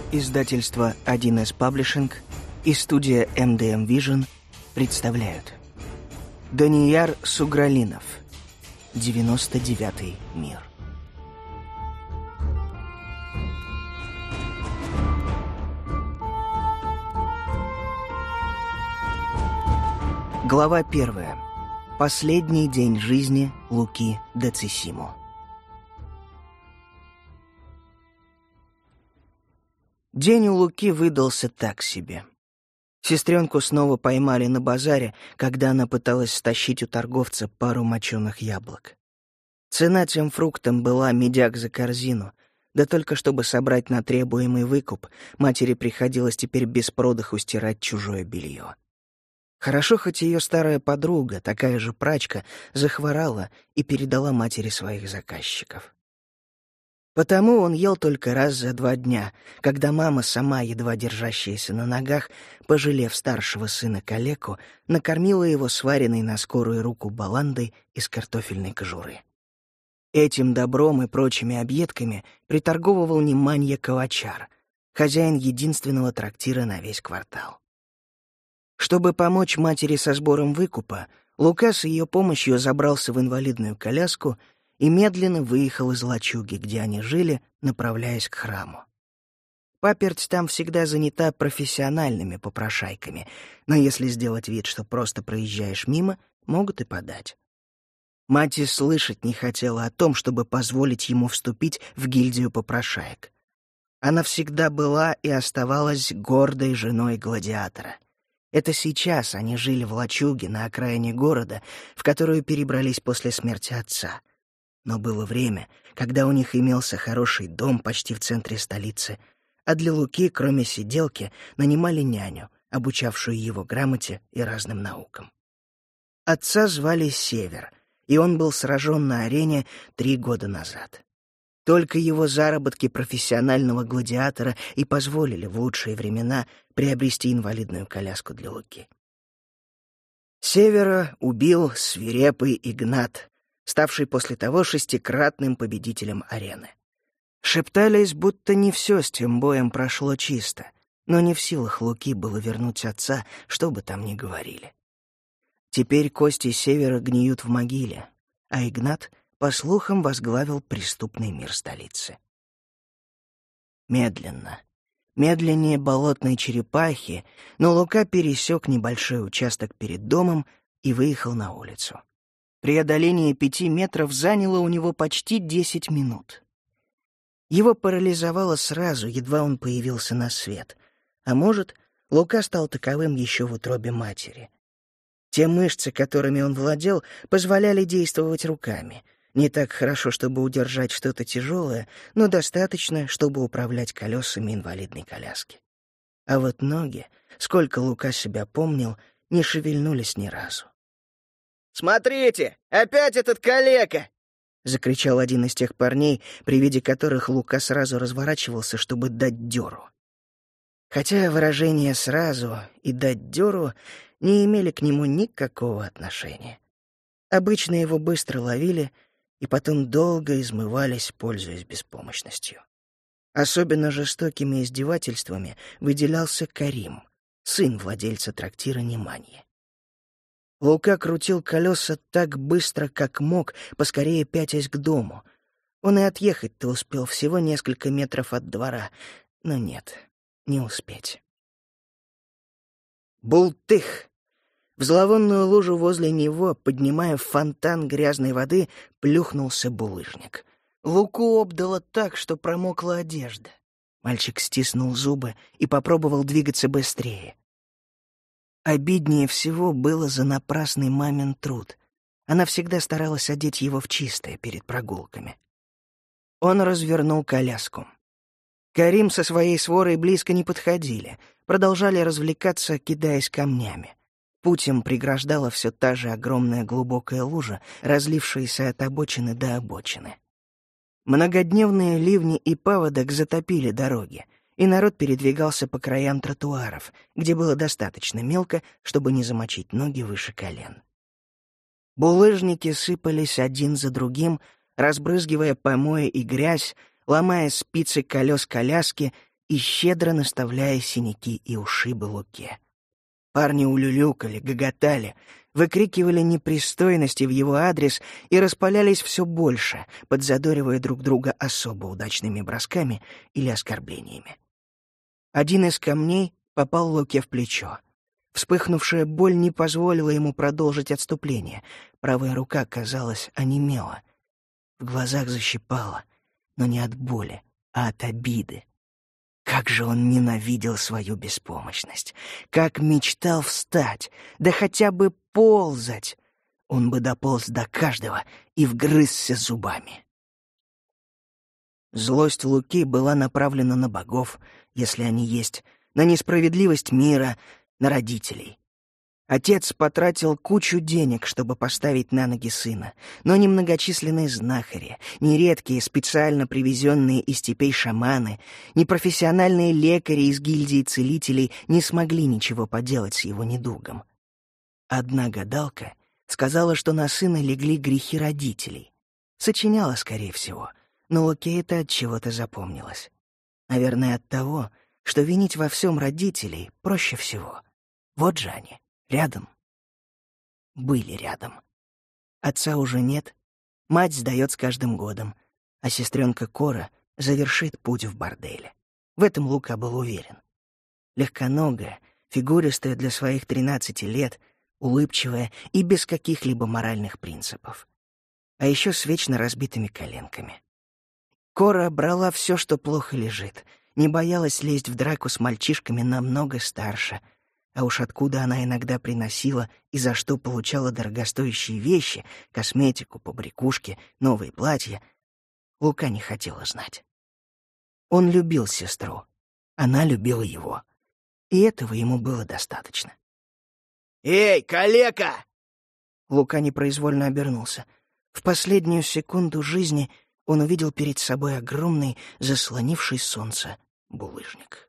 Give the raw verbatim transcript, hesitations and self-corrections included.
Издательство один эс Publishing и студия эм дэ эм Vision представляют Данияр Сугралинов. девяносто девятый мир. Глава первая. Последний день жизни Луки Децисимо. День у Луки выдался так себе. Сестренку снова поймали на базаре, когда она пыталась стащить у торговца пару моченых яблок. Цена тем фруктам была медяк за корзину, да только чтобы собрать на требуемый выкуп, матери приходилось теперь без продыху стирать чужое белье. Хорошо, хоть ее старая подруга, такая же прачка, захворала и передала матери своих заказчиков. Потому он ел только раз за два дня, когда мама, сама едва держащаяся на ногах, пожалев старшего сына калеку, накормила его сваренной на скорую руку баландой из картофельной кожуры. Этим добром и прочими объедками приторговывал Неманья Ковачар, хозяин единственного трактира на весь квартал. Чтобы помочь матери со сбором выкупа, Лука с ее помощью забрался в инвалидную коляску и медленно выехал из лачуги, где они жили, направляясь к храму. Паперть там всегда занята профессиональными попрошайками, но если сделать вид, что просто проезжаешь мимо, могут и подать. Мать и слышать не хотела о том, чтобы позволить ему вступить в гильдию попрошаек. Она всегда была и оставалась гордой женой гладиатора. Это сейчас они жили в лачуге на окраине города, в которую перебрались после смерти отца. Но было время, когда у них имелся хороший дом почти в центре столицы, а для Луки, кроме сиделки, нанимали няню, обучавшую его грамоте и разным наукам. Отца звали Север, и он был сражен на арене три года назад. Только его заработки профессионального гладиатора и позволили в лучшие времена приобрести инвалидную коляску для Луки. Севера убил свирепый Игнат, ставший после того шестикратным победителем арены. Шептались, будто не все с тем боем прошло чисто, но не в силах Луки было вернуть отца, что бы там ни говорили. Теперь кости Севера гниют в могиле, а Игнат, по слухам, возглавил преступный мир столицы. Медленно, медленнее болотной черепахи, но Лука пересек небольшой участок перед домом и выехал на улицу. Преодоление пяти метров заняло у него почти десять минут. Его парализовало сразу, едва он появился на свет. А может, Лука стал таковым еще в утробе матери. Те мышцы, которыми он владел, позволяли действовать руками. Не так хорошо, чтобы удержать что-то тяжелое, но достаточно, чтобы управлять колесами инвалидной коляски. А вот ноги, сколько Лука себя помнил, не шевельнулись ни разу. «Смотрите, опять этот калека!» — закричал один из тех парней, при виде которых Лука сразу разворачивался, чтобы дать дёру. Хотя выражения «сразу» и «дать дёру» не имели к нему никакого отношения. Обычно его быстро ловили и потом долго измывались, пользуясь беспомощностью. Особенно жестокими издевательствами выделялся Карим, сын владельца трактира Неманьи. Лука крутил колеса так быстро, как мог, поскорее пятясь к дому. Он и отъехать-то успел всего несколько метров от двора, но нет, не успеть. Бултых! В зловонную лужу возле него, поднимая фонтан грязной воды, плюхнулся булыжник. Луку обдало так, что промокла одежда. Мальчик стиснул зубы и попробовал двигаться быстрее. Обиднее всего было за напрасный мамин труд. Она всегда старалась одеть его в чистое перед прогулками. Он развернул коляску. Карим со своей сворой близко не подходили, продолжали развлекаться, кидаясь камнями. Путь им преграждала все та же огромная глубокая лужа, разлившаяся от обочины до обочины. Многодневные ливни и паводок затопили дороги, и народ передвигался по краям тротуаров, где было достаточно мелко, чтобы не замочить ноги выше колен. Булыжники сыпались один за другим, разбрызгивая помои и грязь, ломая спицы колес коляски и щедро наставляя синяки и ушибы Луке. Парни улюлюкали, гоготали, выкрикивали непристойности в его адрес и распалялись все больше, подзадоривая друг друга особо удачными бросками или оскорблениями. Один из камней попал Луке в плечо. Вспыхнувшая боль не позволила ему продолжить отступление. Правая рука, казалось, онемела. В глазах защипало, но не от боли, а от обиды. Как же он ненавидел свою беспомощность! Как мечтал встать, да хотя бы ползать! Он бы дополз до каждого и вгрызся зубами. Злость Луки была направлена на богов, если они есть, на несправедливость мира, на родителей. Отец потратил кучу денег, чтобы поставить на ноги сына, но ни многочисленные знахари, ни редкие специально привезенные из степей шаманы, ни профессиональные лекари из гильдии целителей не смогли ничего поделать с его недугом. Одна гадалка сказала, что на сына легли грехи родителей. Сочиняла, скорее всего, но Луке это от чего-то запомнилось. Наверное, от того, что винить во всем родителей проще всего. Вот же они. Рядом. Были рядом. Отца уже нет, мать сдает с каждым годом, а сестренка Кора завершит путь в борделе. В этом Лука был уверен. Легконогая, фигуристая для своих тринадцати лет, улыбчивая и без каких-либо моральных принципов. А еще с вечно разбитыми коленками. Кора брала все, что плохо лежит, не боялась лезть в драку с мальчишками намного старше, а уж откуда она иногда приносила и за что получала дорогостоящие вещи, косметику, побрякушки, новые платья, Лука не хотела знать. Он любил сестру, она любила его, и этого ему было достаточно. «Эй, калека!» Лука непроизвольно обернулся. В последнюю секунду жизни он увидел перед собой огромный, заслонивший солнце булыжник.